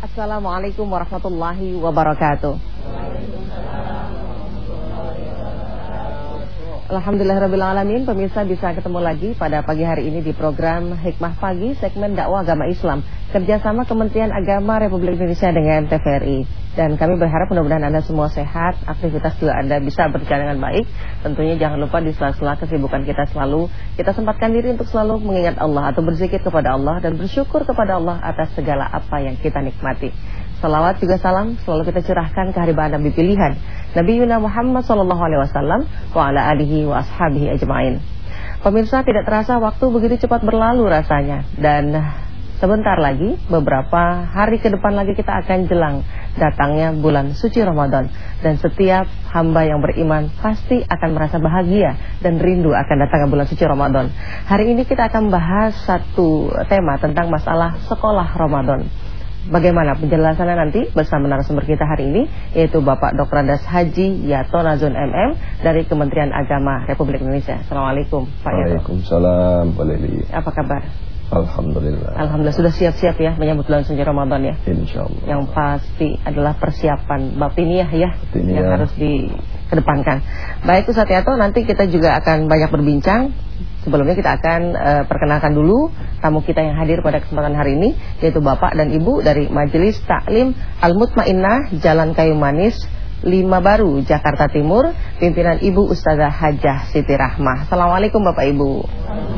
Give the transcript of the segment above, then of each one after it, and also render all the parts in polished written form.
Assalamualaikum warahmatullahi wabarakatuh. Alhamdulillahirrabbilalamin. Pemirsa bisa ketemu lagi pada pagi hari ini di program Hikmah Pagi, segmen dakwah agama Islam, kerjasama Kementerian Agama Republik Indonesia dengan TVRI. Dan kami berharap mudah-mudahan Anda semua sehat, aktivitas juga Anda bisa berjalan dengan baik. Tentunya jangan lupa di sela-sela kesibukan kita selalu kita sempatkan diri untuk selalu mengingat Allah atau berzikir kepada Allah dan bersyukur kepada Allah atas segala apa yang kita nikmati. Salawat juga salam selalu kita curahkan ke hadirat Nabi pilihan, Nabi Yuna Muhammad SAW wa ala alihi wa ashabihi ajma'in. Pemirsa, tidak terasa waktu begitu cepat berlalu rasanya. Dan sebentar lagi, beberapa hari ke depan lagi kita akan jelang datangnya bulan suci Ramadan. Dan setiap hamba yang beriman pasti akan merasa bahagia dan rindu akan datangnya bulan suci Ramadan. Hari ini kita akan bahas satu tema tentang masalah sekolah Ramadan. Bagaimana penjelasannya nanti bersama narasumber kita hari ini, yaitu Bapak Dr. Andes Haji Yato Nazun MM dari Kementerian Agama Republik Indonesia. Assalamualaikum Pak Yato. Waalaikumsalam Pak Leli. Apa kabar? Alhamdulillah. Alhamdulillah, sudah siap-siap ya menyambut bulan suci Ramadan ya? Insyaallah. Yang pasti adalah persiapan batiniah ya, yang harus dikedepankan. Baik Ustaz Yato, nanti kita juga akan banyak berbincang. Sebelumnya kita akan perkenalkan dulu tamu kita yang hadir pada kesempatan hari ini, yaitu Bapak dan Ibu dari Majelis Taklim Al-Mutmainnah Jalan Kayu Manis 5 Baru, Jakarta Timur, pimpinan Ibu Ustazah Hajah Siti Rahmah. Assalamualaikum Bapak Ibu.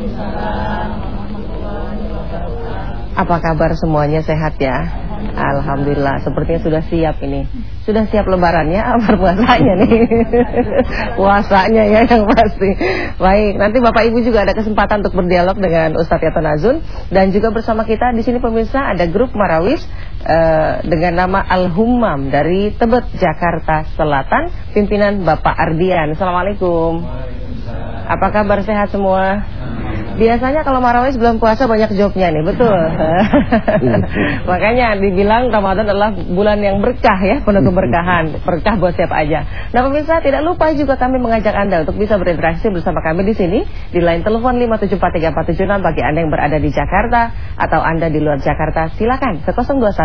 Apa kabar semuanya, sehat ya? Alhamdulillah, sepertinya sudah siap ini. Sudah siap lebarannya, apa puasanya nih? Puasanya ya yang pasti. Baik, nanti Bapak Ibu juga ada kesempatan untuk berdialog dengan Ustadz Yato Nazun. Dan juga bersama kita di sini pemirsa ada grup Marawis dengan nama Al-Hummam dari Tebet, Jakarta Selatan, pimpinan Bapak Ardian. Assalamualaikum. Apa kabar, sehat semua? Biasanya kalau Marawis belum puasa banyak jobnya nih, betul. Makanya dibilang Ramadan adalah bulan yang berkah ya, penuh keberkahan, berkah buat siapa aja. Nah pemirsa, tidak lupa juga kami mengajak Anda untuk bisa berinteraksi bersama kami di sini di line telepon 5743476 bagi Anda yang berada di Jakarta atau Anda di luar Jakarta, silakan ke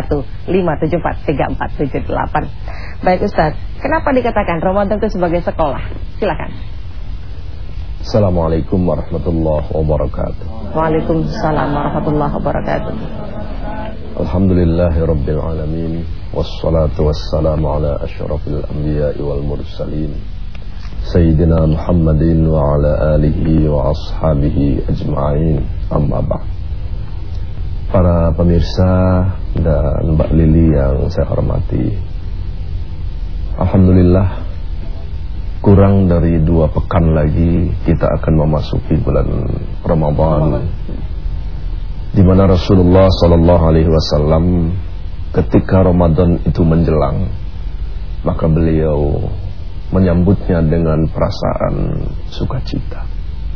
021 574 3478. Baik Ustaz, kenapa dikatakan Ramadan itu sebagai sekolah? Silakan. Assalamualaikum warahmatullahi wabarakatuh. Waalaikumsalam warahmatullahi wabarakatuh. Alhamdulillahirabbil alamin, wassalatu wassalamu ala asyrafil anbiya'i wal mursalin, Sayyidina Muhammadin wa ala alihi wa ashabihi ajma'in. Amma ba'd. Para pemirsa dan Mbak Lili yang saya hormati, alhamdulillah, kurang dari 2 pekan lagi kita akan memasuki bulan Ramadan, di mana Rasulullah SAW ketika Ramadan itu menjelang, maka beliau menyambutnya dengan perasaan sukacita.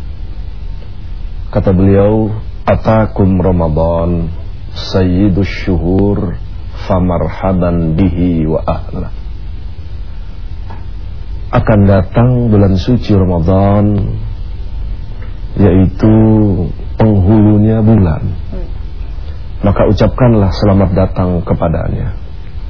Kata beliau, "Atakum Ramadan sayyidus syuhur famarhaban bihi wa ahlah." Akan datang bulan suci Ramadan, yaitu penghulunya bulan, maka ucapkanlah selamat datang kepadanya.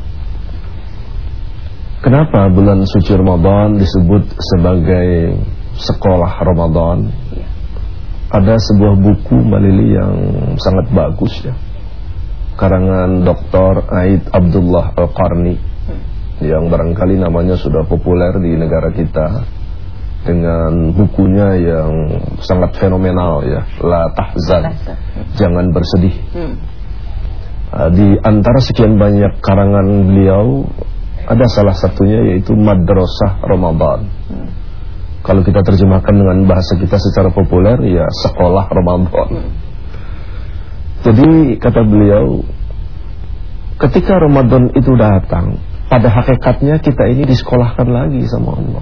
Kenapa bulan suci Ramadan disebut sebagai sekolah Ramadan? Ada sebuah buku Mbak Lili yang sangat bagus ya, karangan Dr. Aid Abdullah Al-Qarni, yang barangkali namanya sudah populer di negara kita, dengan bukunya yang sangat fenomenal ya, La Tahzan, jangan bersedih. Di antara sekian banyak karangan beliau, ada salah satunya yaitu Madrasah Ramadan. Kalau kita terjemahkan dengan bahasa kita secara populer, ya sekolah Ramadan. Jadi kata beliau, ketika Ramadan itu datang, pada hakikatnya kita ini disekolahkan lagi sama Allah.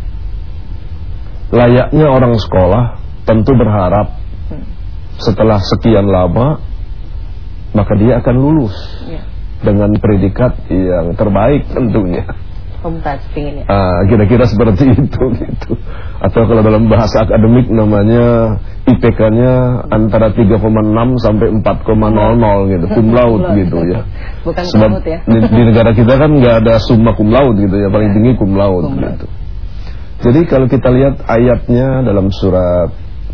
Layaknya orang sekolah tentu berharap setelah sekian lama maka dia akan lulus dengan predikat yang terbaik tentunya. Kira-kira seperti itu gitu. Atau kalau dalam bahasa akademik namanya IPK-nya antara 3,6 sampai 4,00 gitu, cum laude gitu ya. Bukan sebab ya. di negara kita kan nggak ada summa cum laude gitu ya, paling tinggi cum laude gitu. Jadi kalau kita lihat ayatnya dalam surat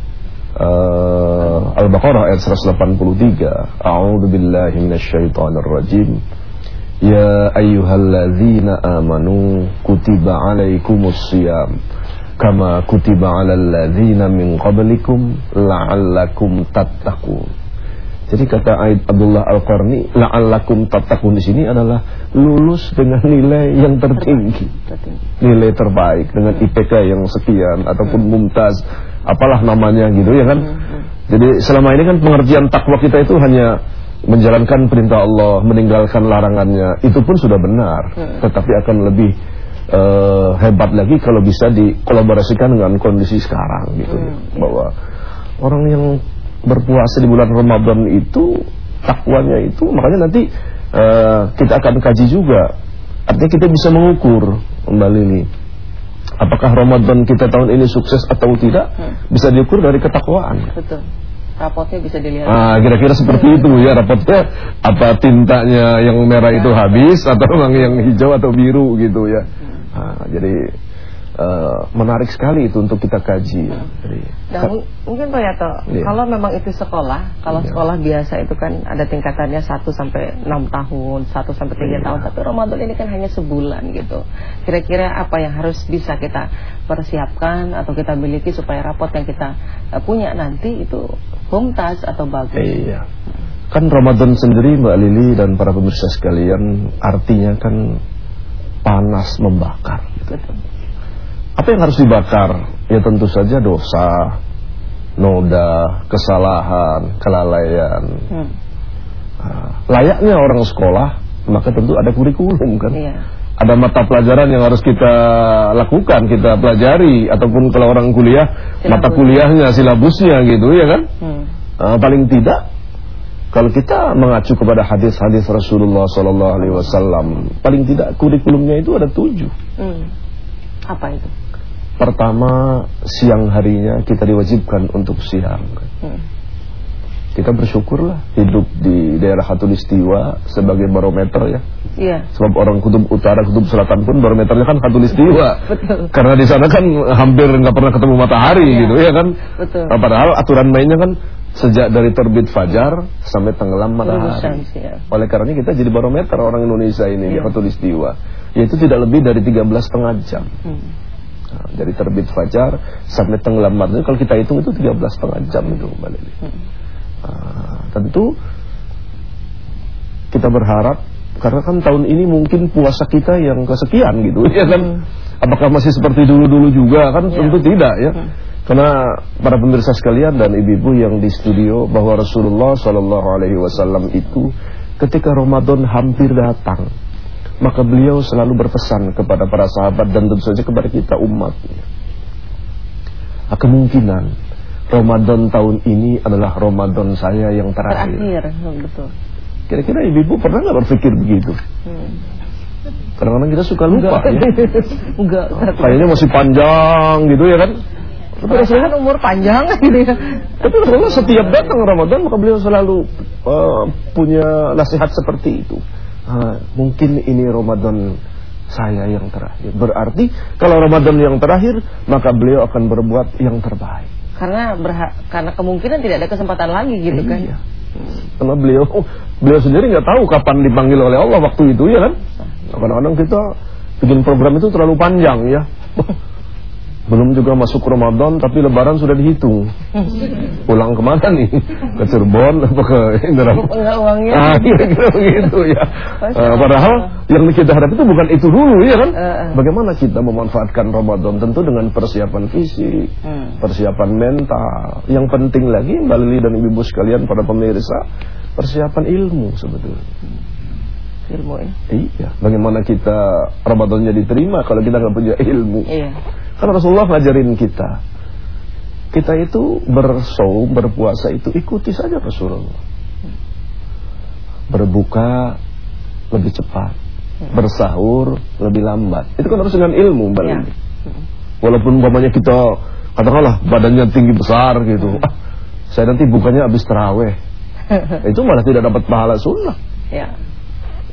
Al-Baqarah ayat 183, A'udzu billahi minasyaitonir rajim. Ya ayyuhalladzina amanu kutiba alaikumus shiyam kama kutiba alal ladzina min qablikum la'allakum tattaqun. Jadi kata Abdullah Al-Qarni, la'allakum tattaqun di sini adalah lulus dengan nilai yang tertinggi, nilai terbaik dengan IPK yang sekian ataupun mumtaz, apalah namanya gitu ya kan. Jadi selama ini kan pengertian takwa kita itu hanya menjalankan perintah Allah, meninggalkan larangannya, itu pun sudah benar. Tetapi akan lebih hebat lagi kalau bisa dikolaborasikan dengan kondisi sekarang gitu. Bahwa orang yang berpuasa di bulan Ramadan itu takwanya itu, makanya nanti kita akan kaji juga. Artinya kita bisa mengukur kembali nih, apakah Ramadan kita tahun ini sukses atau tidak, bisa diukur dari ketakwaan. Betul. Rapotnya bisa dilihat. Kira-kira seperti itu ya rapotnya. Apa tintanya yang merah itu habis atau yang hijau atau biru gitu ya. Jadi menarik sekali itu untuk kita kaji. Dan mungkin Pak Yato, kalau memang itu sekolah, kalau sekolah biasa itu kan ada tingkatannya 1 sampai 6 tahun, 1 sampai 3 tahun, tapi Ramadan ini kan hanya sebulan gitu. Kira-kira apa yang harus bisa kita persiapkan atau kita miliki supaya rapot yang kita punya nanti itu mumtaz atau bagus? Iya. Kan Ramadan sendiri Mbak Lili dan para pemirsa sekalian artinya kan panas membakar. Betul. Apa yang harus dibakar? Ya tentu saja dosa, noda, kesalahan, kelalaian. Layaknya orang sekolah, maka tentu ada kurikulum kan. Ada mata pelajaran yang harus kita lakukan, kita pelajari. Ataupun kalau orang kuliah, mata kuliahnya, silabusnya gitu ya kan. Paling tidak, kalau kita mengacu kepada hadis-hadis Rasulullah SAW, paling tidak kurikulumnya itu ada 7. Apa itu? Pertama, siang harinya kita diwajibkan untuk siang. Kita bersyukurlah hidup di daerah Khatulistiwa sebagai barometer ya. Sebab orang kutub utara, kutub selatan pun barometernya kan Khatulistiwa. Karena di sana kan hampir nggak pernah ketemu matahari gitu ya kan. Padahal aturan mainnya kan sejak dari terbit fajar sampai tenggelam matahari. Oleh karenanya kita jadi barometer orang Indonesia ini di Khatulistiwa. Yaitu tidak lebih dari 13,5 jam. Dari terbit fajar sampai tenggelam matahari, kalau kita hitung itu 13,5 jam itu Mbak Lili. Tentu kita berharap, karena kan tahun ini mungkin puasa kita yang kesekian gitu ya kan. Apakah masih seperti dulu-dulu juga kan? Tentu tidak ya. Karena para pemirsa sekalian dan ibu-ibu yang di studio, bahwa Rasulullah SAW itu ketika Ramadan hampir datang, maka beliau selalu berpesan kepada para sahabat dan tentu saja kepada kita umat. Kemungkinan Ramadan tahun ini adalah Ramadan saya yang terakhir. Betul. Kira-kira ibu-ibu pernah nggak berpikir begitu? Kadang-kadang kita suka lupa ya. Kayaknya masih panjang gitu ya kan. Tapi Rasulullah kan umur panjang gitu ya. Tapi Rasulullah setiap datang Ramadan maka beliau selalu punya nasihat seperti itu. Mungkin ini Ramadan saya yang terakhir. Berarti kalau Ramadan yang terakhir, maka beliau akan berbuat yang terbaik. Karena kemungkinan tidak ada kesempatan lagi gitu kan. Karena beliau sendiri nggak tahu kapan dipanggil oleh Allah waktu itu ya kan. Kadang-kadang kita bikin program itu terlalu panjang ya. Belum juga masuk Ramadan tapi Lebaran sudah dihitung. Pulang kemana nih? Ke Cirebon apa ke Indramayu? Uangnya. Kira-kira begitu ya. Padahal yang kita harap itu bukan itu dulu ya kan. Bagaimana kita memanfaatkan Ramadan? Tentu dengan persiapan fisik, persiapan mental. Yang penting lagi Mbak Lili dan ibu-ibu sekalian para pemirsa, persiapan ilmu sebetulnya. Ilmu ya? Iya. Bagaimana kita Ramadannya diterima kalau kita nggak punya ilmu? Iya. Karena Rasulullah ngajarin kita itu bersaum, berpuasa itu ikuti saja Rasulullah. Berbuka lebih cepat, bersahur lebih lambat. Itu kan harus dengan ilmu Mbak Lili. Walaupun umpamanya kita katakanlah badannya tinggi besar gitu, saya nanti bukanya habis taraweh, itu malah tidak dapat pahala sunnah.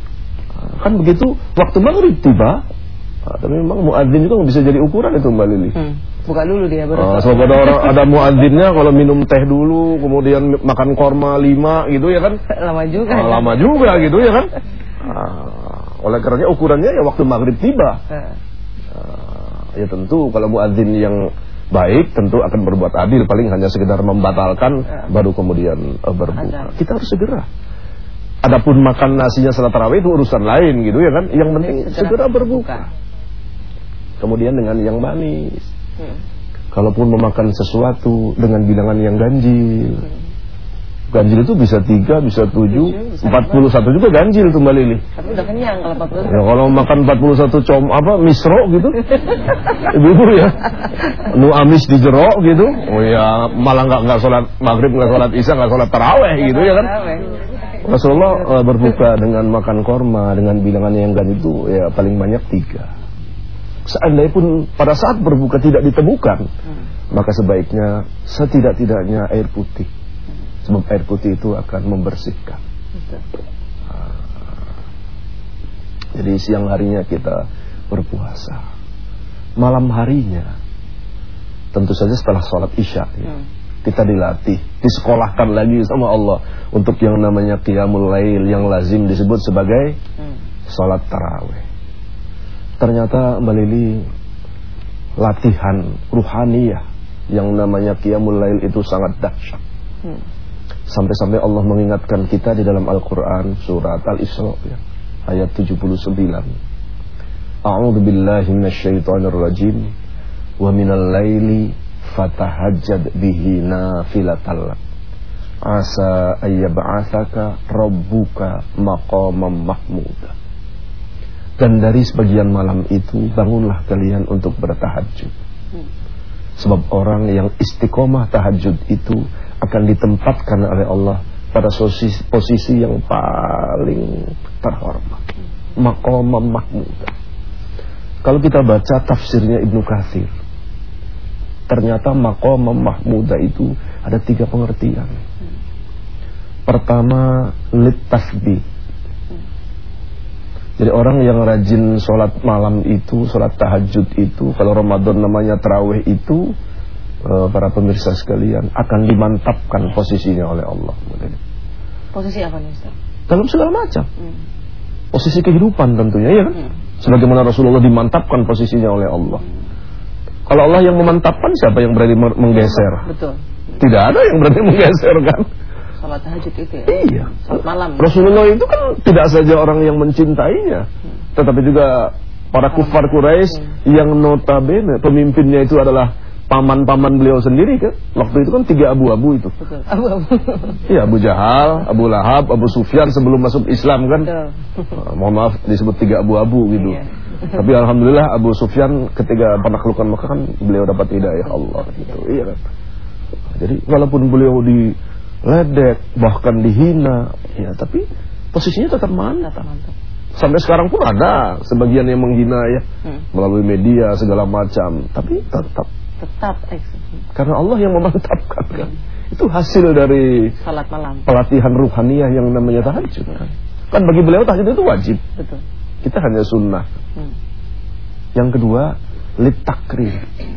Kan begitu waktu maghrib tiba, tapi memang muadzin itu bisa jadi ukuran itu Mbak Lili. Buka dulu dia baru. Sebab ada muadzinnya kalau minum teh dulu, kemudian makan korma 5 gitu ya kan? Lama juga. Lama juga gitu ya kan? Oleh karenanya ukurannya ya waktu maghrib tiba. Ya tentu kalau muadzin yang baik tentu akan berbuat adil, paling hanya sekedar membatalkan baru kemudian berbuka. Kita harus segera. Adapun makan nasinya salat tarawih itu urusan lain gitu ya kan? Yang penting segera berbuka. Kemudian dengan yang manis. Kalaupun memakan sesuatu dengan bilangan yang ganjil. Ganjil itu bisa 3, bisa 7, 41 juga ganjil tuh Mbak Lili. Tapi udah kenyang kalau 41. Ya kalau makan 41 misro gitu. Ibu ya. Nu amis di jero gitu. Oh ya, malah enggak salat maghrib, enggak salat isya, enggak salat tarawih gitu ya kan. Rasulullah berbuka dengan makan korma dengan bilangan yang ganjil itu ya paling banyak 3. Seandainya pun pada saat berbuka tidak ditemukan, maka sebaiknya setidak-tidaknya air putih. Sebab air putih itu akan membersihkan. Jadi siang harinya kita berpuasa, malam harinya tentu saja setelah sholat isya kita dilatih, disekolahkan lagi sama Allah untuk yang namanya qiyamul lail, yang lazim disebut sebagai sholat tarawih. Ternyata Mbak Lili, latihan ruhaniyah yang namanya qiyamul lail itu sangat dahsyat. Sampai-sampai Allah mengingatkan kita di dalam Al-Quran surat Al-Isra ya, ayat 79. A'udzu billahi minasyaitonir rajim. Wa minal laili fatahajjad bihi nafilatal lak. Asa ayyab'atsaka rabbuka maqaman mahmuda. Dan dari sebagian malam itu bangunlah kalian untuk bertahajud. Sebab orang yang istiqomah tahajud itu akan ditempatkan oleh Allah pada posisi yang paling terhormat, maqamam mahmuda. Kalau kita baca tafsirnya Ibnu Katsir, ternyata maqamam mahmuda itu ada 3 pengertian. Pertama, lit tasbih. Jadi orang yang rajin sholat malam itu, sholat tahajud itu, kalau Ramadan namanya tarawih itu, para pemirsa sekalian, akan dimantapkan posisinya oleh Allah. Posisi apa nih Ustaz? Dalam segala macam. Posisi kehidupan tentunya ya kan? Sebagaimana Rasulullah dimantapkan posisinya oleh Allah. Kalau Allah yang memantapkan, siapa yang berani menggeser? Betul. Tidak ada yang berani menggeser kan? Salat tahajud itu ya? Iya. Salat malam. Rasulullah itu kan tidak saja orang yang mencintainya, tetapi juga para kufar Quraisy yang notabene pemimpinnya itu adalah paman-paman beliau sendiri kan. Waktu itu kan 3 abu-abu itu. Betul. Abu-abu. Iya, Abu Jahal, Abu Lahab, Abu Sufyan sebelum masuk Islam kan. Mohon maaf disebut 3 abu-abu gitu. Iya. Tapi alhamdulillah Abu Sufyan ketika penaklukan Mekah kan beliau dapat hidayah Allah gitu. Iya kan. Jadi walaupun beliau diledek, bahkan dihina, ya tapi posisinya tetap mantap. Sampai sekarang pun ada sebagian yang menghina ya, melalui media segala macam, tapi tetap karena Allah yang memantapkan kan. Itu hasil dari salat malam, pelatihan ruhaniyah yang namanya tahajud kan. Kan bagi beliau tahajud itu wajib. Betul. Kita hanya sunnah. Yang kedua, litakrim.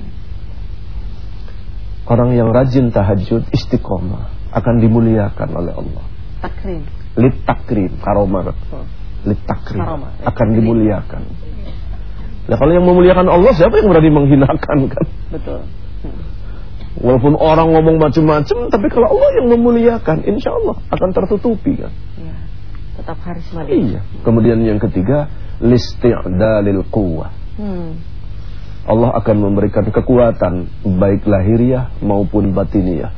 Orang yang rajin tahajud istiqomah akan dimuliakan oleh Allah. Takrim. Litakrim, karomah. Litakrim akan dimuliakan. Nah, kalau yang memuliakan Allah, siapa yang berani menghinakan kan? Betul. Walaupun orang ngomong macam-macam, tapi kalau Allah yang memuliakan, insya Allah akan tertutupi kan? Ya, tetap karisma. Iya. Kemudian yang ketiga, listi'dalil quwwah. Allah akan memberikan kekuatan baik lahiriah maupun batiniah.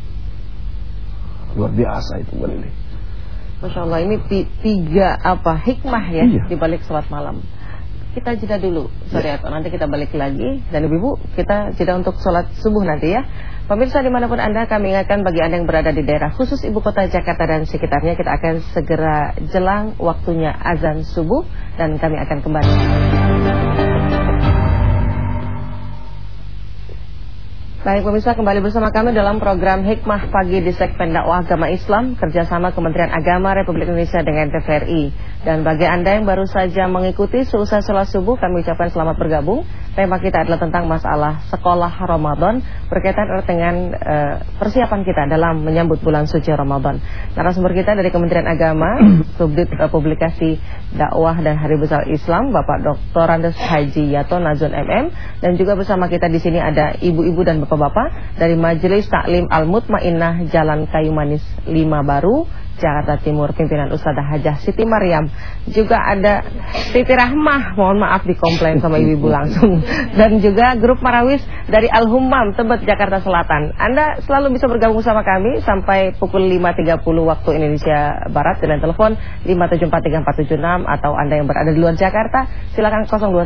Luar biasa itu Mbak Lili. Masya Allah, ini 3 hikmah ya di balik sholat malam. Kita jeda dulu, nanti kita balik lagi. Dan ibu-ibu, kita jeda untuk sholat subuh nanti ya. Pemirsa dimanapun Anda, kami ingatkan bagi Anda yang berada di daerah khusus ibu kota Jakarta dan sekitarnya, kita akan segera jelang waktunya azan subuh. Dan kami akan kembali. Baik pemirsa, kembali bersama kami dalam program Hikmah Pagi di segmen dakwah agama Islam kerjasama Kementerian Agama Republik Indonesia dengan TVRI. Dan bagi Anda yang baru saja mengikuti seusai sholat subuh, kami ucapkan selamat bergabung. Tema kita adalah tentang masalah sekolah Ramadan berkaitan dengan persiapan kita dalam menyambut bulan suci Ramadan. Narasumber kita dari Kementerian Agama, Subdit Publikasi Dakwah dan Hari Besar Islam, Bapak Dr. Andes Haji Yato Nazun MM, dan juga bersama kita di sini ada ibu-ibu dan bapak-bapak dari Majelis Taklim Al-Mutmainnah Jalan Kayu Manis 5 Baru, Jakarta Timur, pimpinan Ustadzah Hajah Siti Maryam. Juga ada Siti Rahmah, mohon maaf dikomplain sama ibu-ibu langsung. Dan juga grup Marawis dari Al-Hummam, Tebet, Jakarta Selatan. Anda selalu bisa bergabung sama kami sampai pukul 5.30 waktu Indonesia Barat dengan telepon 5743476, atau Anda yang berada di luar Jakarta silakan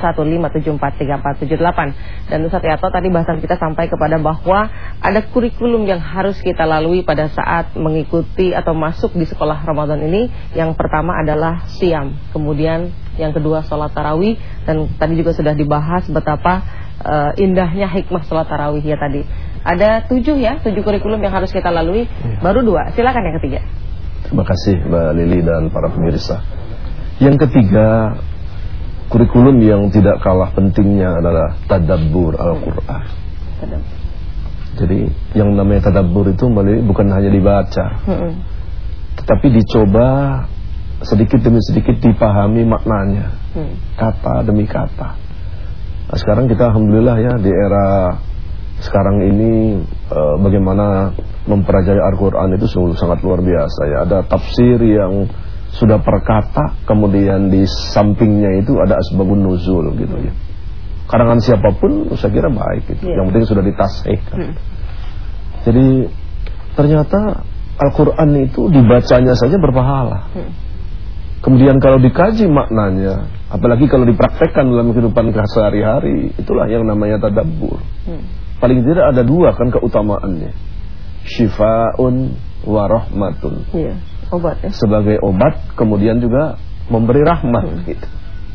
0215743478. Dan Ustadz Yato, tadi bahasan kita sampai kepada bahwa ada kurikulum yang harus kita lalui pada saat mengikuti atau masuk di sekolah Ramadan ini. Yang pertama adalah siam, kemudian yang kedua sholat tarawih, dan tadi juga sudah dibahas betapa indahnya hikmah sholat tarawih ya tadi. Ada 7 kurikulum yang harus kita lalui, baru 2, silakan yang ketiga. Terima kasih Mbak Lili dan para pemirsa. Yang ketiga, kurikulum yang tidak kalah pentingnya adalah tadabbur Al-Quran. Jadi yang namanya tadabbur itu bukan hanya dibaca, tetapi dicoba sedikit demi sedikit dipahami maknanya, kata demi kata. Nah, sekarang kita alhamdulillah ya di era sekarang ini bagaimana mempelajari Al-Quran itu sungguh sangat luar biasa ya. Ada tafsir yang sudah per kata, kemudian di sampingnya itu ada asbabun nuzul gitu ya. Karangan siapapun saya kira baik gitu. Yang penting sudah ditashihkan. Jadi ternyata Al-Quran itu dibacanya saja berpahala. Kemudian kalau dikaji maknanya, apalagi kalau dipraktekkan dalam kehidupan sehari-hari, itulah yang namanya tadabbur. Paling tidak ada 2 kan keutamaannya, syifa'un wa rahmatun. Obat ya? Sebagai obat, kemudian juga memberi rahmat gitu.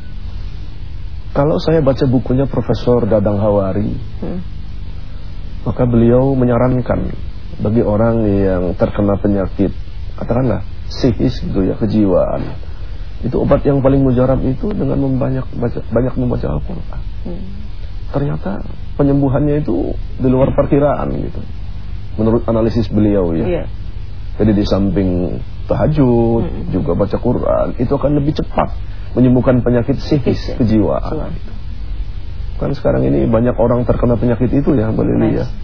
Kalau saya baca bukunya Profesor Dadang Hawari, maka beliau menyarankan bagi orang yang terkena penyakit, katakanlah psikis gitu ya, kejiwaan, itu obat yang paling mujarab itu dengan banyak membaca Al-Quran. Ternyata penyembuhannya itu di luar perkiraan gitu, menurut analisis beliau ya. Jadi di samping tahajud juga baca Quran, itu akan lebih cepat menyembuhkan penyakit psikis, kejiwaan. Kan sekarang ini banyak orang terkena penyakit itu ya, Mbak Lili ya.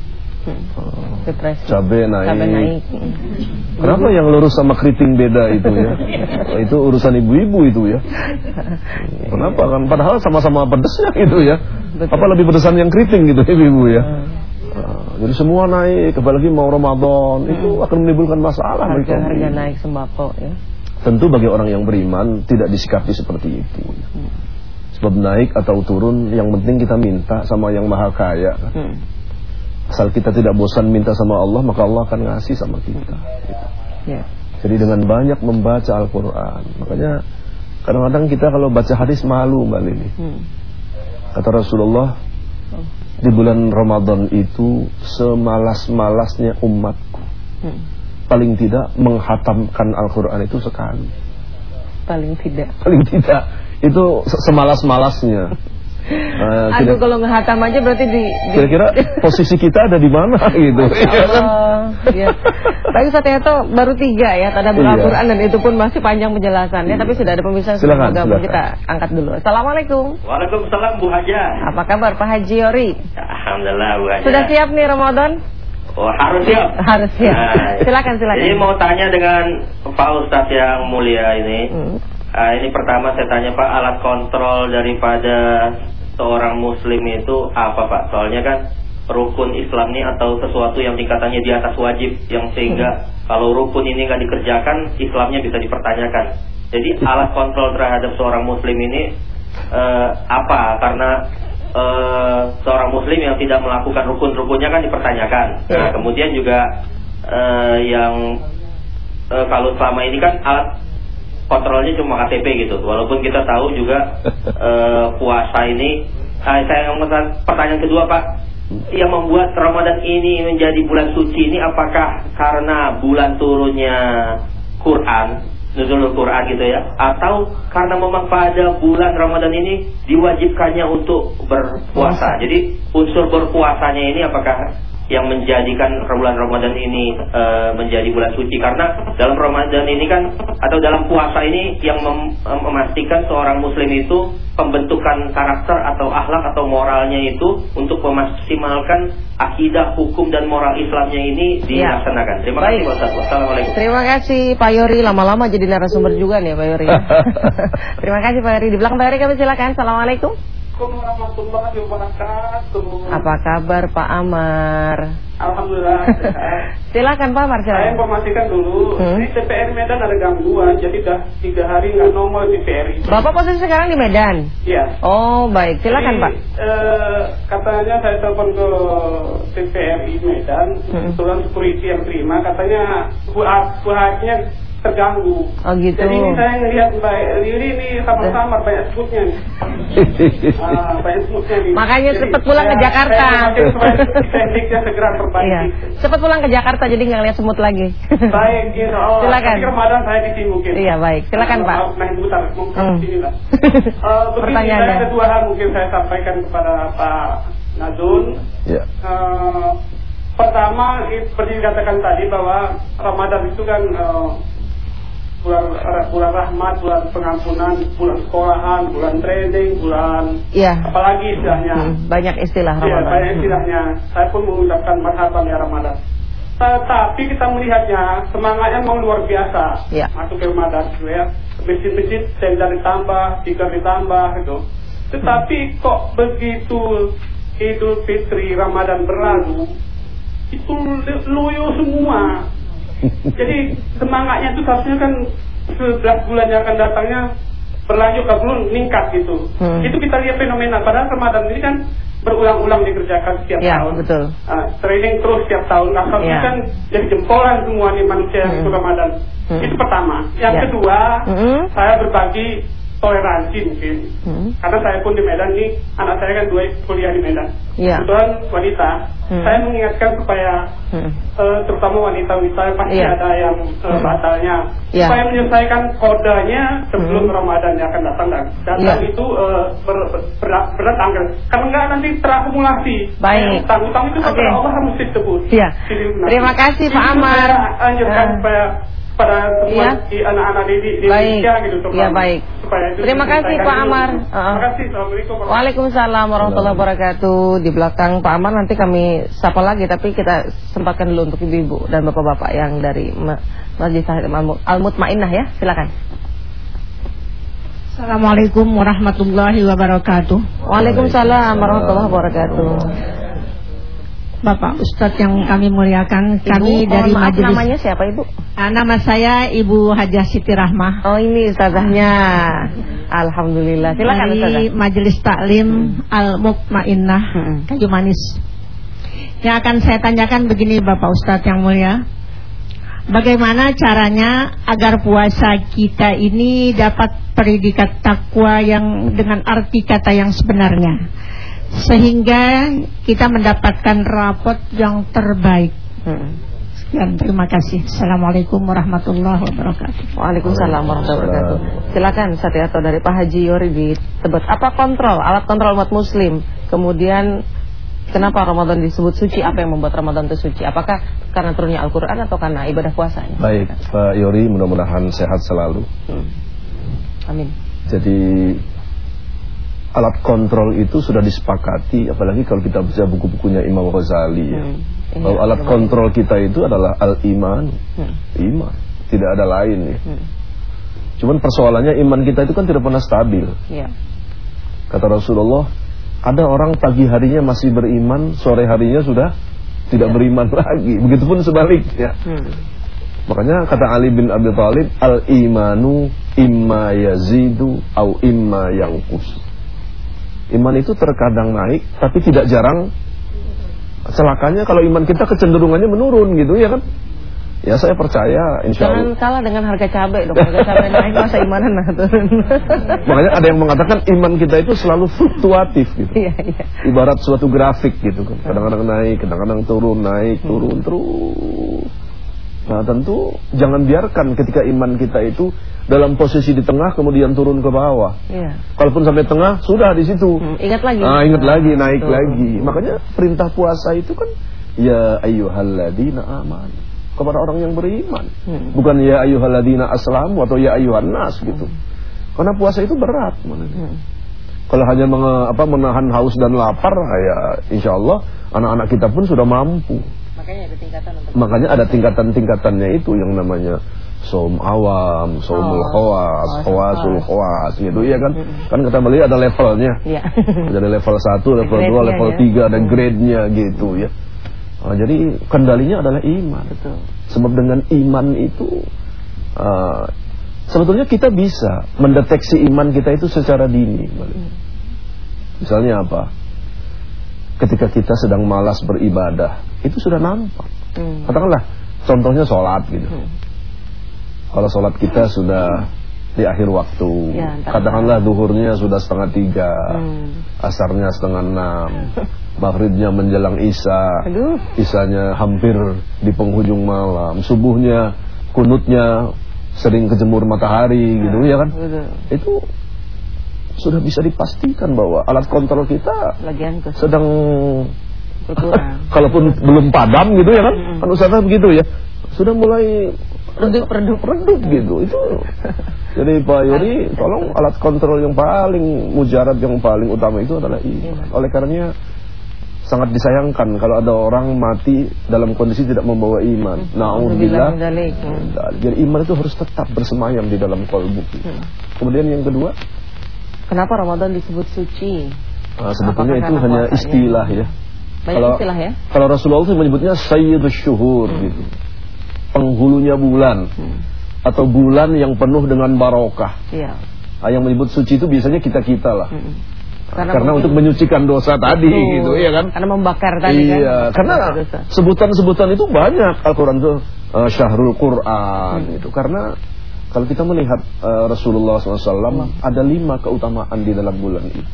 Cabai naik. Kenapa yang lurus sama keriting beda itu ya? Itu urusan ibu-ibu itu ya. Kenapa kan? Padahal sama-sama pedesnya gitu ya. Apa lebih pedesan yang keriting gitu ibu-ibu ya? Jadi semua naik, apalagi mau Ramadan, itu akan menimbulkan masalah. Harga naik sembako ya. Tentu bagi orang yang beriman tidak disikapi seperti itu. Sebab naik atau turun, yang penting kita minta sama yang maha kaya. Asal kita tidak bosan minta sama Allah, maka Allah akan ngasih sama kita. Jadi dengan banyak membaca Al-Quran. Makanya kadang-kadang kita kalau baca hadis malu Mbak Lili. Kata Rasulullah, di bulan Ramadan itu semalas-malasnya umatku, paling tidak menghatamkan Al-Quran itu sekali. Paling tidak itu semalas-malasnya. Aduh, kalau ngehatam aja berarti kira-kira posisi kita ada di mana gitu. Ya. Tapi Ustadz Yato baru 3 ya tadabbur Al-Quran, dan itu pun masih panjang penjelasannya. Tapi sudah ada pemirsa yang bergabung, kita angkat dulu. Assalamualaikum. Waalaikumsalam Bu Haja. Apa kabar Pak Haji Yori? Alhamdulillah Bu Haja. Sudah siap nih Ramadan? Oh, harus siap. Harus siap. Nah, silakan. Jadi mau tanya dengan Pak Ustadz yang mulia ini. Ini pertama saya tanya Pak, alat kontrol daripada seorang muslim itu apa Pak? Soalnya kan rukun Islam ini atau sesuatu yang tingkatannya di atas wajib, yang sehingga kalau rukun ini nggak dikerjakan, Islamnya bisa dipertanyakan. Jadi alat kontrol terhadap seorang muslim ini apa? Karena seorang muslim yang tidak melakukan rukun-rukunnya kan dipertanyakan. Nah, kemudian juga kalau selama ini kan alat kontrolnya cuma KTP gitu. Walaupun kita tahu juga puasa ini. Saya pertanyaan kedua Pak, yang membuat Ramadan ini menjadi bulan suci ini apakah karena bulan turunnya Quran, nuzulul Quran gitu ya, atau karena memang pada bulan Ramadan ini diwajibkannya untuk berpuasa. Jadi unsur berpuasanya ini apakah yang menjadikan bulan Ramadan ini menjadi bulan suci? Karena dalam Ramadan ini kan, atau dalam puasa ini yang memastikan seorang muslim itu pembentukan karakter atau akhlak atau moralnya itu untuk memaksimalkan akidah, hukum dan moral Islamnya ini dilaksanakan. Terima kasih Pak Ustaz. Wassalamualaikum. Terima kasih Pak Yori, lama-lama jadi narasumber juga nih Pak Yori. Terima kasih Pak Yori. Di belakang Pak Yori kami silakan. Assalamualaikum. Warahmatullahi wabarakatuh. Apa kabar Pak Amar? Alhamdulillah. Silakan Pak Amar. Saya informasikan dulu. Ini TPRI Medan ada gangguan, jadi dah 3 hari nggak nongol di TPRI. Bapak posisi sekarang di Medan? Iya. Oh baik, silakan Pak. Katanya saya telepon ke TPRI Medan, kebetulan security yang terima, katanya buahnya terganggu. Oh gitu. Jadi ini saya ngelihat Mbak Lili ini sama-sama banyak sebutnya nih. Banyak sebutnya nih. Makanya cepat pulang ke Jakarta. Tekniknya segera perbaiki. Iya. Cepat pulang ke Jakarta jadi nggak lihat semut lagi. Baik, gitu. Silakan. Tapi Ramadan saya di sini mungkin. Iya baik, silakan Pak. Main putar, mungkin sini lah. Pertanyaannya. Begini, kedua hal mungkin saya sampaikan kepada Pak Nazun. Ya. Pertama, seperti dikatakan tadi bahwa Ramadan itu kan bulan rahmat, bulan pengampunan, bulan sekolahan, bulan training, bulan apalagi istilahnya. Banyak istilah Ramadan. Iya, banyak istilahnya. Saya pun mengucapkan marhaban ya Ramadan. Tapi kita melihatnya semangatnya mau luar biasa. Masuk ke Ramadan gitu ya. Masjid-masjid tenda ditambah, tikar ditambah gitu. Tetapi kok begitu Idul Fitri Ramadan berlalu itu loyo semua. Jadi semangatnya itu seharusnya kan 11 bulan yang akan datangnya berlanjut ke bulan meningkat gitu. Itu kita lihat fenomena. Padahal Ramadan ini kan berulang-ulang dikerjakan setiap tahun. Betul. Training terus setiap tahun. Asalnya kan jadi jempolan semua nih manusia yang Ramadan. Itu pertama. Yang kedua, saya berbagi toleransi mungkin. Karena saya pun di Medan nih, anak saya kan 2 kuliah di Medan. Kebetulan wanita. Saya mengingatkan supaya terutama wanita-wanita pasti ada yang batalnya. Supaya menyelesaikan kodanya sebelum Ramadan yang akan datang. Dan itu berat anggaran. Kalau enggak nanti terakumulasi. Baik. Utang-utang itu kepada Allah harus ditebus. Terima kasih Pak Amar. Anjurkan supaya pada semua di anak-anak di Indonesia gitu. Baik. Terima kasih Pak Amar. Terima kasih. Assalamualaikum. Waalaikumsalam warahmatullahi wabarakatuh. Di belakang Pak Amar nanti kami sapa lagi, tapi kita sempatkan dulu untuk ibu-ibu dan bapak-bapak yang dari Masjid Al-Mutmainnah ya. Silakan. Assalamualaikum warahmatullahi wabarakatuh. Waalaikumsalam warahmatullahi wabarakatuh. Bapak Ustadz yang kami muliakan, kami dari majelis. Namanya siapa Ibu? Nama saya Ibu Hajah Siti Rahmah. Oh ini ustazahnya. Alhamdulillah. Silakan dari Ustazah. Majelis Taklim Al-Mutmainnah Kayu Manis. Yang akan saya tanyakan begini Bapak Ustadz yang mulia, bagaimana caranya agar puasa kita ini dapat predikat takwa yang dengan arti kata yang sebenarnya, sehingga kita mendapatkan rapot yang terbaik. Sekian, terima kasih. Assalamualaikum warahmatullahi wabarakatuh. Waalaikumsalam warahmatullahi wabarakatuh. Silakan Satiato dari Pak Haji Yori di Tebet. Apa kontrol, alat kontrol umat muslim? Kemudian kenapa Ramadan disebut suci? Apa yang membuat Ramadan itu suci? Apakah karena turunnya Al-Quran atau karena ibadah puasanya? Baik Pak Yori, mudah-mudahan sehat selalu. Amin. Jadi alat kontrol itu sudah disepakati, apalagi kalau kita baca buku-bukunya Imam Ghazali ya. Bahwa alat kontrol kita itu adalah al-iman. Iman, tidak ada lain ya. Cuman persoalannya iman kita itu kan tidak pernah stabil. Kata Rasulullah, ada orang pagi harinya masih beriman, sore harinya sudah tidak beriman lagi. Begitupun sebaliknya. Makanya kata Ali bin Abi Thalib, al-imanu imma yazidu au imma yanqus. Iman itu terkadang naik, tapi tidak jarang celakanya kalau iman kita kecenderungannya menurun gitu ya kan. Ya saya percaya insya Allah. Jangan kalah dengan harga cabai dong. Harga cabai naik masa imanan turun. Makanya ada yang mengatakan iman kita itu selalu fluktuatif gitu. Ibarat suatu grafik gitu kan. Kadang-kadang naik, kadang-kadang turun, naik, turun terus. Nah tentu jangan biarkan ketika iman kita itu dalam posisi di tengah kemudian turun ke bawah. Kalaupun sampai tengah sudah di situ. Ingat lagi. Ingat lagi, naik lagi. Makanya perintah puasa itu kan ya ayyuhalladzina amanu, kepada orang yang beriman. Bukan ya ayyuhalladzina aslamu atau ya ayyuhan nas gitu. Karena puasa itu berat. Kalau hanya menahan haus dan lapar, ya insya Allah anak-anak kita pun sudah mampu. Makanya ada tingkatan-tingkatannya itu yang namanya saum awam, saumul khawas, khawasul khawas gitu ya kan. Kan kita melihat ada levelnya. Ada level 1, level 2, level 3 dan grade-nya gitu ya. Nah, jadi kendalinya adalah iman. Betul. Sebab dengan iman itu sebetulnya kita bisa mendeteksi iman kita itu secara dini. Misalnya apa? Ketika kita sedang malas beribadah, itu sudah nampak. Katakanlah contohnya sholat gitu. Kalau sholat kita sudah di akhir waktu, katakanlah duhurnya sudah 2:30, asarnya 5:30, maghribnya menjelang isya, isyanya hampir di penghujung malam, subuhnya kunutnya sering kejemur matahari gitu ya kan. Itu sudah bisa dipastikan bahwa alat kontrol kita sedang berkurang. Kalaupun belum padam gitu ya kan, kan usaha begitu ya, sudah mulai redup gitu. Itu jadi Pak Yuri, tolong alat kontrol yang paling mujarab, yang paling utama itu adalah iman. Oleh karenanya sangat disayangkan kalau ada orang mati dalam kondisi tidak membawa iman. Na'udzubillah. Jadi iman itu harus tetap bersemayam di dalam kalbu. Kemudian yang kedua, kenapa Ramadan disebut suci? Sebetulnya itu hanya istilah ya. Istilah ya. Kalau Rasulullah itu menyebutnya sayyidus syuhur gitu. Penghulunya bulan, atau bulan yang penuh dengan barokah. Yang menyebut suci itu biasanya kita lah. Karena untuk menyucikan dosa tadi gitu ya kan. Karena membakar tadi kan. Karena sebutan-sebutan itu banyak. Al-Quran itu syahrul Quran gitu. Karena kalau kita melihat Rasulullah SAW ada 5 keutamaan di dalam bulan itu.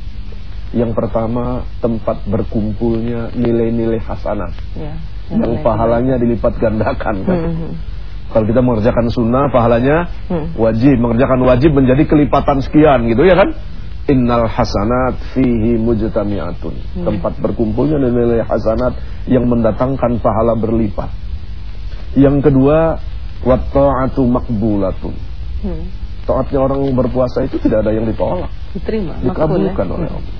Yang pertama, tempat berkumpulnya nilai-nilai hasanat, yang pahalanya dilipat gandakan kan. Kalau kita mengerjakan sunnah, pahalanya wajib. Mengerjakan wajib menjadi kelipatan sekian gitu ya kan. Innal hasanat fihi mujtami'atun. Tempat berkumpulnya nilai hasanat yang mendatangkan pahala berlipat. Yang kedua, wat ta'atu maqbulatun. Taatnya orang berpuasa itu tidak ada yang ditolak, diterima, dikabulkan oleh Allah.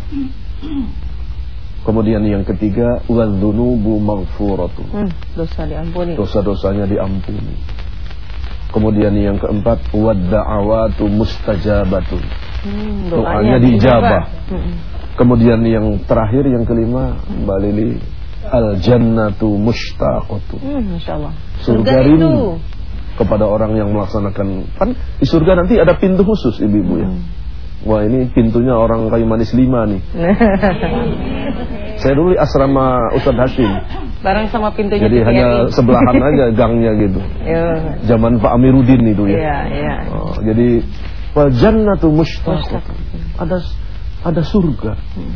Kemudian yang ketiga, wadzunubu maghfuratun. Dosa diampuni. Dosa-dosanya diampuni. Kemudian yang keempat, wadda'awatu mustajabatun. Doanya dijabah. Kemudian yang terakhir, yang kelima, Mbak Lili, al-jannatu mushtaqatun. Masyaallah. Surga rindu kepada orang yang melaksanakan. Kan di surga nanti ada pintu khusus ibu-ibu ya. Wah, ini pintunya orang kayu manis 5 nih. Saya dulu di asrama Ustadz Hashim. Bareng sama pintunya. Jadi hanya sebelahan aja gangnya gitu. Zaman Pak Amiruddin itu ya. Jadi wal jannatu mushtaqah. Ada surga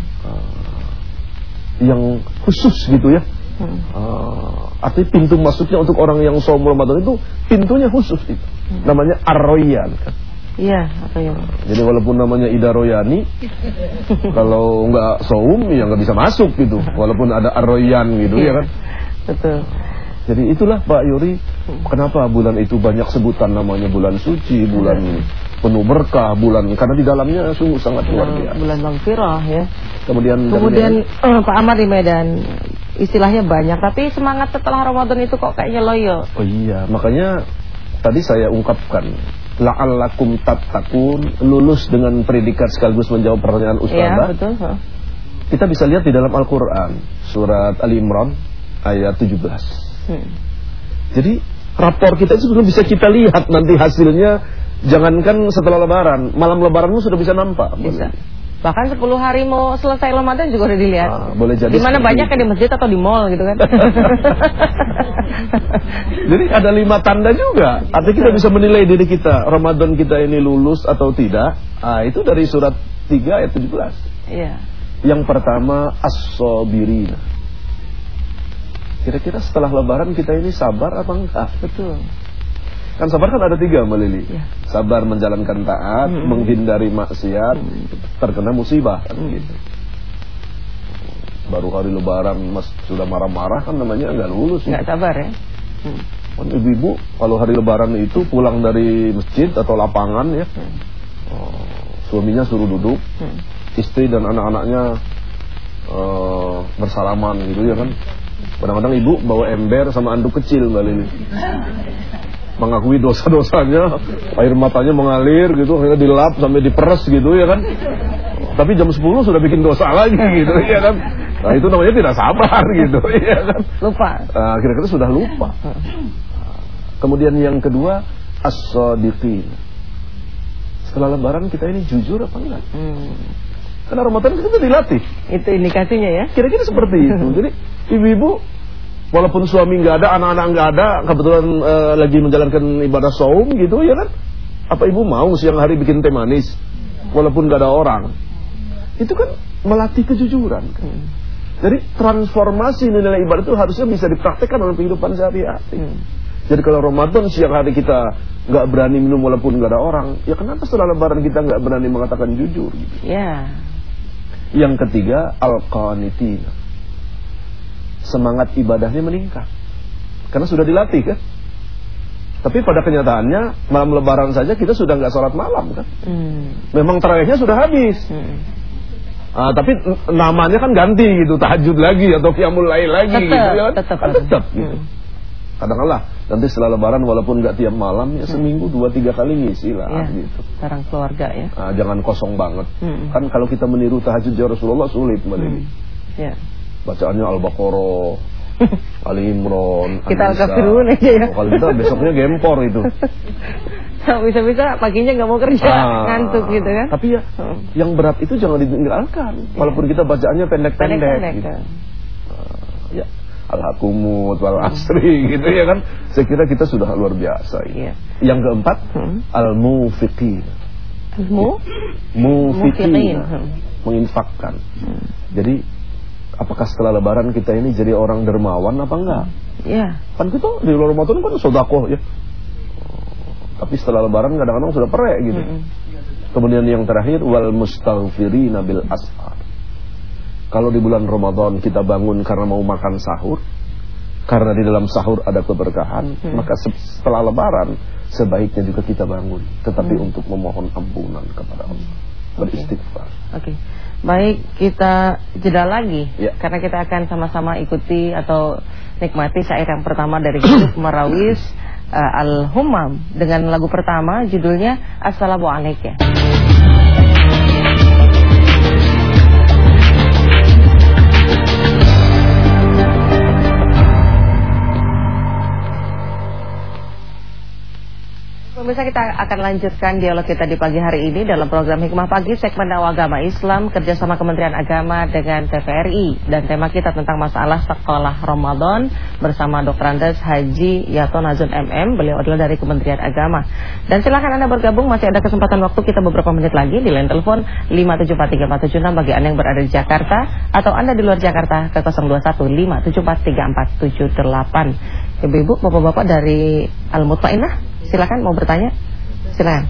yang khusus gitu ya. Artinya pintu masuknya untuk orang yang saum Ramadan itu pintunya khusus itu. Namanya Ar-Royan kan. Iya, apa ya? Jadi walaupun namanya Ida Royani, kalau nggak saum ya nggak bisa masuk gitu. Walaupun ada Ar-Royan gitu ya kan. Betul. Jadi itulah Pak Yuri, kenapa bulan itu banyak sebutan, namanya bulan suci, bulan penuh berkah, bulan karena di dalamnya sungguh sangat luar biasa. Bulan Maghfirah ya. Kemudian Pak Ahmad di Medan, istilahnya banyak, tapi semangat setelah Ramadan itu kok kayaknya loyo. Oh iya, makanya tadi saya ungkapkan, la'allakum tattaqun, lulus dengan predikat sekaligus menjawab pertanyaan Ustazah. Iya, betul. Kita bisa lihat di dalam Al-Qur'an, surat Al-Imran ayat 17. Jadi rapor kita itu sudah bisa kita lihat nanti hasilnya. Jangankan setelah lebaran, malam lebaranmu sudah bisa nampak. Bisa. Bahkan 10 hari mau selesai Ramadan juga udah dilihat. Boleh jadi. Di mana banyak di masjid atau di mall gitu kan. Jadi ada 5 tanda juga. Artinya kita bisa menilai diri kita, Ramadan kita ini lulus atau tidak. Itu dari surat 3 ayat 17. Iya. Yang pertama as-sabirin. Kira-kira setelah lebaran kita ini sabar apa enggak? Betul. Kan sabar kan ada 3 Mbak Lili. Ya. Sabar menjalankan taat, menghindari maksiat, terkena musibah kan gitu. Baru hari lebaran mas sudah marah-marah kan namanya enggak lulus. Enggak sabar ya. Kan ibu-ibu kalau hari lebaran itu pulang dari masjid atau lapangan ya. Suaminya suruh duduk. Istri dan anak-anaknya bersalaman gitu ya kan. Kadang-kadang ibu bawa ember sama anduk kecil Mbak Lili. Mengakui dosa-dosanya, air matanya mengalir gitu, akhirnya dilap sampai diperes gitu ya kan. Tapi jam 10 sudah bikin dosa lagi gitu ya kan. Nah itu namanya tidak sabar gitu ya kan. Lupa. Kira-kira sudah lupa. Kemudian yang kedua as-sadiqin. Setelah lebaran kita ini jujur apa enggak? Karena Ramadan kita dilatih. Itu indikasinya ya. Kira-kira seperti itu. Jadi ibu-ibu walaupun suami nggak ada, anak-anak nggak ada, kebetulan lagi menjalankan ibadah saum gitu ya kan. Apa ibu mau siang hari bikin teh manis walaupun nggak ada orang? Itu kan melatih kejujuran kan. Jadi transformasi nilai ibadah itu harusnya bisa dipraktekkan dalam kehidupan sehari-hari. Jadi kalau Ramadan siang hari kita nggak berani minum walaupun nggak ada orang, ya kenapa setelah lebaran kita nggak berani mengatakan jujur gitu? Ya. Yang ketiga al-qanitin. Semangat ibadahnya meningkat karena sudah dilatih kan. Tapi pada kenyataannya malam lebaran saja kita sudah nggak sholat malam kan. Memang terakhirnya sudah habis. Tapi namanya kan ganti gitu, tahajud lagi atau qiyamul lail lagi gitu ya kan. Tetap gitu. Kadang-kadang nanti setelah lebaran walaupun nggak tiap malam ya seminggu 2-3 kali ngisi lah gitu. Sarang keluarga ya. Jangan kosong banget. Kan kalau kita meniru tahajud ya Rasulullah sulit Mbak Lili. Ya. Bacaannya Al-Baqarah, Ali Imran, kita Al-Kafirun aja ya. Kalau kita besoknya gempor itu. Bisa-bisa paginya nggak mau kerja, ngantuk gitu kan. Tapi ya yang berat itu jangan ditinggalkan. Walaupun kita bacaannya pendek-pendek gitu. Ya Al-Hakumut wal Asri gitu ya kan. Saya kira kita sudah luar biasa ya. Yang keempat al-mufiqin. Mufiqin, menginfakkan. Jadi apakah setelah lebaran kita ini jadi orang dermawan apa enggak? Iya. Kan kita di luar Ramadan kan sedekah ya. Tapi setelah lebaran kadang-kadang sudah perek gitu. Kemudian yang terakhir wal mustaghfirina bil ashar. Kalau di bulan Ramadan kita bangun karena mau makan sahur, karena di dalam sahur ada keberkahan, maka setelah lebaran sebaiknya juga kita bangun tetapi untuk memohon ampunan kepada Allah, beristighfar. Oke. Baik, kita jeda lagi karena kita akan sama-sama ikuti atau nikmati syair yang pertama dari grup Marawis Al-Humam dengan lagu pertama judulnya Assalamualaikum. Pemirsa, kita akan lanjutkan dialog kita di pagi hari ini dalam program Hikmah Pagi segmen dakwah agama Islam kerjasama Kementerian Agama dengan TVRI, dan tema kita tentang masalah sekolah Ramadan bersama Dr. Andes Haji Yaton Azun MM. Beliau adalah dari Kementerian Agama. Dan silakan Anda bergabung, masih ada kesempatan waktu kita beberapa menit lagi di line telepon 5743476 bagi Anda yang berada di Jakarta atau Anda di luar Jakarta ke 0215743478. Ibu-ibu, bapak-bapak dari Al-Mutmainah, silakan mau bertanya, silakan.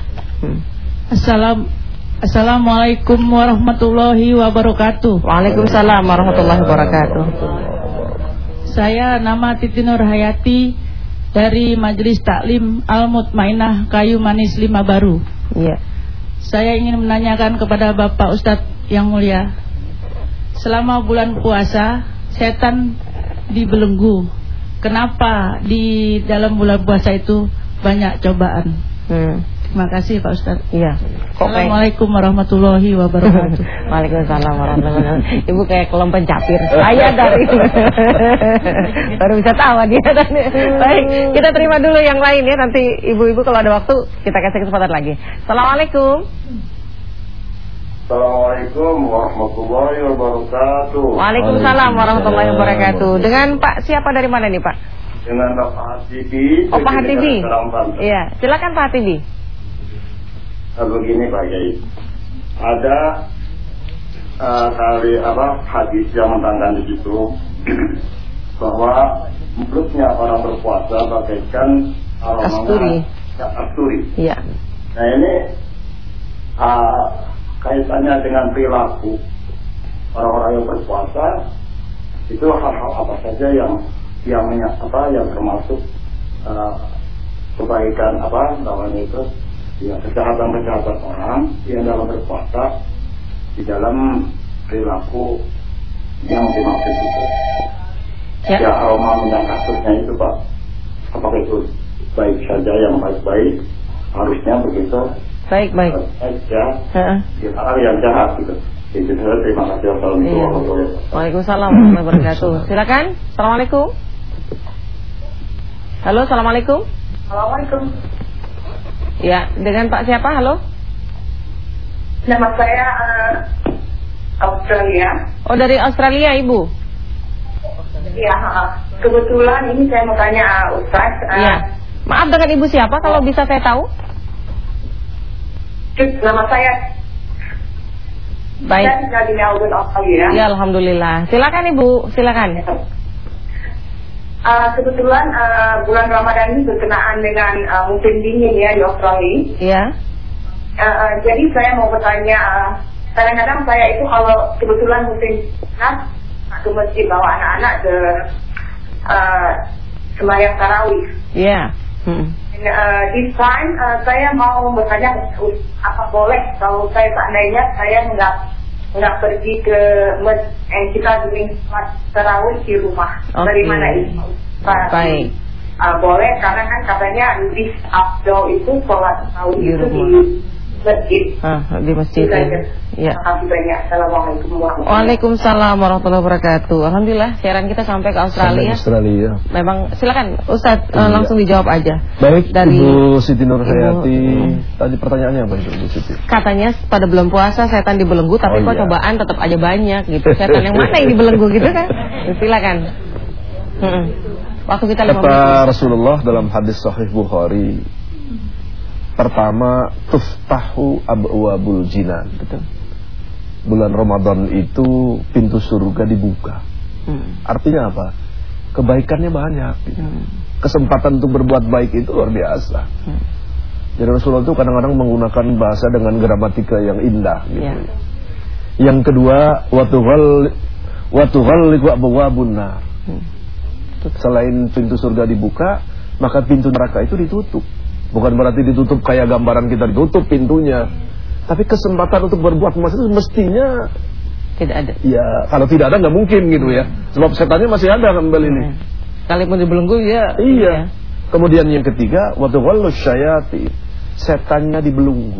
Assalamualaikum warahmatullahi wabarakatuh. Waalaikumsalam warahmatullahi wabarakatuh. Saya nama Titi Nur Hayati dari Majelis Taklim Al-Mutmainah Kayu Manis 5 Baru. Iya. Saya ingin menanyakan kepada Bapak Ustadz yang mulia, selama bulan puasa setan dibelenggu. Kenapa di dalam bulan puasa itu banyak cobaan? Terima kasih Pak Ustaz. Iya. Assalamualaikum warahmatullahi wabarakatuh. Waalaikumsalam warahmatullahi wabarakatuh. Ibu kayak kelom pencapir. Saya dari baru bisa tahu dia. Baik, kita terima dulu yang lain ya. Nanti ibu-ibu kalau ada waktu kita kasih kesempatan lagi. Assalamualaikum. Assalamualaikum warahmatullahi wabarakatuh. Waalaikumsalam warahmatullahi wabarakatuh. Dengan Pak siapa dari mana nih Pak? Dengan Pak Hatibi. Oh Pak Hatibi. Iya, silakan Pak Hatibi. Begini Pak Kiai, ada hadis yang menerangkan di situ bahwa mulutnya orang berpuasa bagaikan kasturi. Iya. Nah ini kaitannya dengan perilaku orang-orang yang berpuasa, itu hal-hal apa saja yang termasuk kebaikan namanya itu, ya kesehatan orang yang dalam berpuasa di dalam perilaku yang dimaksud itu. Ya aroma minyak kasusnya itu Pak, apakah itu baik saja, yang baik-baik harusnya begitu. Baik. Ya, hal yang jahat gitu. Itu saja, terima kasih. Waalaikumsalam warahmatullahi wabarakatuh. Silakan. Assalamualaikum. Halo, assalamualaikum. Assalamualaikum. Ya, dengan Pak siapa? Halo. Nama saya Australia. Oh, dari Australia, Ibu. Iya, kebetulan ini saya mau tanya Ustaz. Iya. Maaf, dengan Ibu siapa kalau bisa saya tahu? Nama saya. Baik. Saya tinggal di Melbourne, Australia. Ya, alhamdulillah. Silakan Ibu, silakan. Kebetulan bulan Ramadan ini berkenaan dengan musim dingin ya di Australia. Iya. Jadi saya mau bertanya, kadang-kadang saya itu kalau kebetulan musim panas ke masjid bawa anak-anak ke sembahyang tarawih. Iya. This time saya mau bertanya apa boleh kalau saya seandainya saya nggak pergi ke masjid, kita doing tarawih di rumah. Dari mana ini? Baik. Boleh karena kan katanya di afdal itu sholat tarawih itu di masjid. Di masjid. Ya. Terima kasih banyak. Assalamualaikum warahmatullahi wabarakatuh. Waalaikumsalam warahmatullahi wabarakatuh. Alhamdulillah siaran kita sampai ke Australia. Memang silakan Ustaz langsung dijawab aja. Baik, dari Ibu Siti Nurhayati. Tadi pertanyaannya apa Ibu Siti? Katanya pada bulan puasa setan dibelenggu, tapi kok cobaan tetap aja banyak gitu. Setan yang mana yang dibelenggu gitu kan? Silakan. Waktu kita 5 menit. Kata Rasulullah dalam hadis Sahih Bukhari, pertama tuftahu abwabul jinan, gitu. Bulan Ramadan itu pintu surga dibuka. Artinya apa? Kebaikannya banyak gitu. Kesempatan untuk berbuat baik itu luar biasa. Jadi Rasulullah itu kadang-kadang menggunakan bahasa dengan gramatika yang indah gitu. Yang kedua, wa tughalliqu abwabun nar. Selain pintu surga dibuka, maka pintu neraka itu ditutup. Bukan berarti ditutup kayak gambaran kita ditutup pintunya, tapi kesempatan untuk berbuat emas itu mestinya tidak ada. Ya, kalau tidak ada nggak mungkin gitu ya. Sebab setannya masih ada kembali ini. Kalaupun dibelenggu ya. Iya. Kemudian yang ketiga, wa tughallu syayati. Setannya dibelenggu.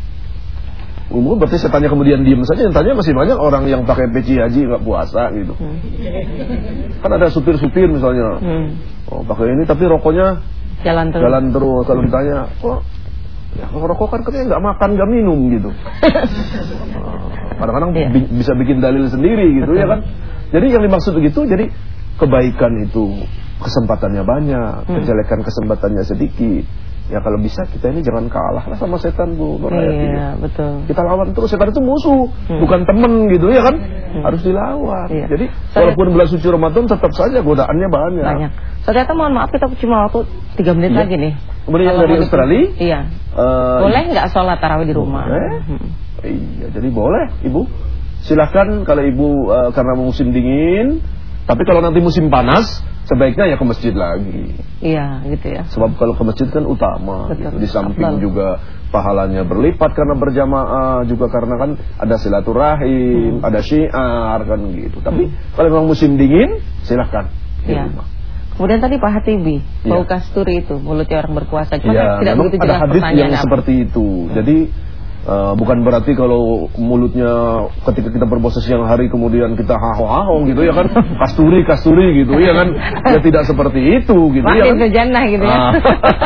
Berarti setannya kemudian diam saja. Setannya masih banyak orang yang pakai peci haji nggak puasa gitu. Kan ada supir-supir misalnya. Pakai ini tapi rokoknya jalan terus. Kalau ditanya, kok ya, rokok kan katanya nggak makan nggak minum gitu. Kadang-kadang bisa bikin dalil sendiri gitu. Ya kan. Jadi yang dimaksud begitu, jadi kebaikan itu kesempatannya banyak, kejelekan kesempatannya sedikit. Ya kalau bisa kita ini jangan kalah lah sama setan Bu. Iya betul. Kita lawan terus, setan itu musuh, bukan temen gitu ya kan. Harus dilawan. Jadi walaupun bulan suci Ramadan tetap saja godaannya banyak. Ternyata mohon maaf kita cuma waktu 3 menit lagi nih. Kemudian dari Australia. Iya. Boleh nggak sholat tarawih di rumah? Iya, jadi boleh Ibu. Silahkan kalau Ibu karena musim dingin. Tapi kalau nanti musim panas, sebaiknya ya ke masjid lagi. Iya, gitu ya. Sebab kalau ke masjid kan utama. Gitu. Di samping juga pahalanya berlipat karena berjamaah, juga karena kan ada silaturahim, ada syiar kan gitu. Tapi kalau memang musim dingin, silahkan di rumah. Kemudian tadi Pak Hatibi, bau kasturi itu mulutnya orang berpuasa. Cuma tidak begitu jelas pertanyaannya. Ada hadis yang seperti itu. Jadi bukan berarti kalau mulutnya ketika kita berpuasa siang hari kemudian kita haho-haho gitu ya kan, kasturi gitu ya kan, ya tidak seperti itu gitu ya kan. Jannah gitu ya.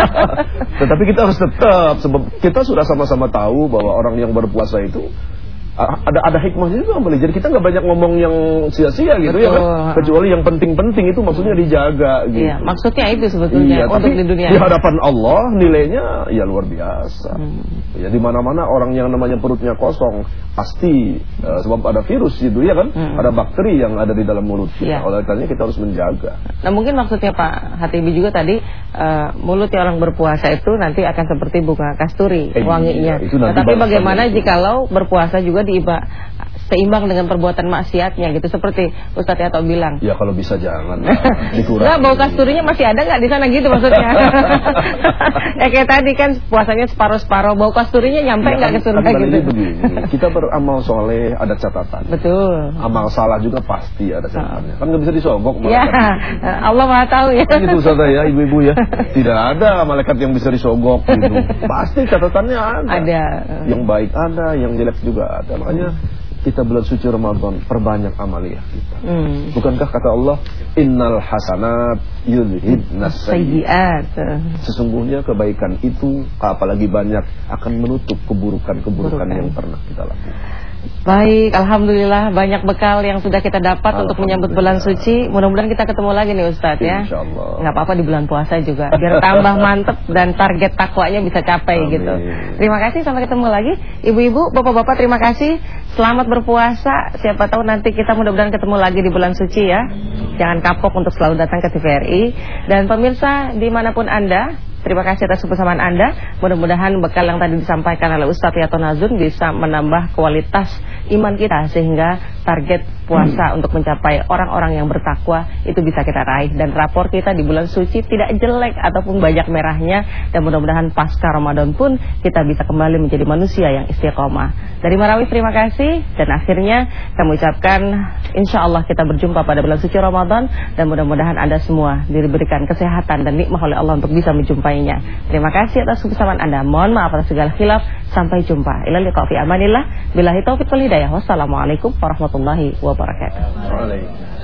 Tetapi kita harus tetap, sebab kita sudah sama-sama tahu bahwa orang yang berpuasa itu ada hikmahnya juga boleh. Jadi kita nggak banyak ngomong yang sia-sia gitu. Betul. Ya kan, kecuali yang penting-penting itu maksudnya dijaga gitu. Iya, maksudnya itu sebetulnya untuk di dunia. Di hadapan Allah nilainya ya luar biasa. Ya di mana-mana orang yang namanya perutnya kosong pasti sebab ada virus gitu ya kan, ada bakteri yang ada di dalam mulut kita. Oleh karenanya kita harus menjaga. Nah mungkin maksudnya Pak Hatibi juga tadi mulutnya orang berpuasa itu nanti akan seperti bunga kasturi wanginya. Nah, tapi bagaimana jikalau berpuasa juga seimbang dengan perbuatan maksiatnya gitu, seperti Ustadz Yato bilang. Ya kalau bisa jangan dikurangi. Nah, bau kasturinya masih ada nggak di sana gitu maksudnya? Ya kayak tadi kan puasanya separuh-separuh, bau kasturinya nyampe nggak ke surga gitu. Begini, kita beramal soleh ada catatan. Betul. Amal salah juga pasti ada catatannya. Kan nggak bisa disogok. Ya, Allah Maha tahu ya. Kan gitu Ustaz ya, ibu-ibu ya. Tidak ada malaikat yang bisa disogok gitu. Pasti catatannya ada. Yang baik ada, yang jelek juga ada. Makanya kita bulan suci Ramadan perbanyak amaliyah kita. Bukankah kata Allah, innal hasanat yudhibnas sayyi'at. Sesungguhnya kebaikan itu apalagi banyak akan menutup keburukan-keburukan yang pernah kita lakukan. Baik, alhamdulillah banyak bekal yang sudah kita dapat untuk menyambut bulan suci. Mudah-mudahan kita ketemu lagi nih Ustadz ya. Insyaallah. Nggak apa-apa di bulan puasa juga, biar tambah mantep dan target takwanya bisa capai. Amin. Gitu. Terima kasih, sampai ketemu lagi. Ibu-ibu, bapak-bapak, terima kasih. Selamat berpuasa. Siapa tahu nanti kita mudah-mudahan ketemu lagi di bulan suci ya. Jangan kapok untuk selalu datang ke TVRI. Dan pemirsa dimanapun Anda, terima kasih atas kebersamaan Anda. Mudah-mudahan bekal yang tadi disampaikan oleh Ustadz Yato Nazun bisa menambah kualitas iman kita, sehingga target puasa untuk mencapai orang-orang yang bertakwa itu bisa kita raih. Dan rapor kita di bulan suci tidak jelek ataupun banyak merahnya. Dan mudah-mudahan pasca Ramadan pun kita bisa kembali menjadi manusia yang istiqomah. Dari Marawi terima kasih. Dan akhirnya kami ucapkan insya Allah kita berjumpa pada bulan suci Ramadan. Dan mudah-mudahan Anda semua diberikan kesehatan dan nikmat oleh Allah untuk bisa menjumpainya. Terima kasih atas kebersamaan Anda. Mohon maaf atas segala khilaf. Sampai jumpa. Ila liqa fi amanillah. Billahi taufiq wal hidayah. Wassalamualaikum warahmatullahi wabarakatuh.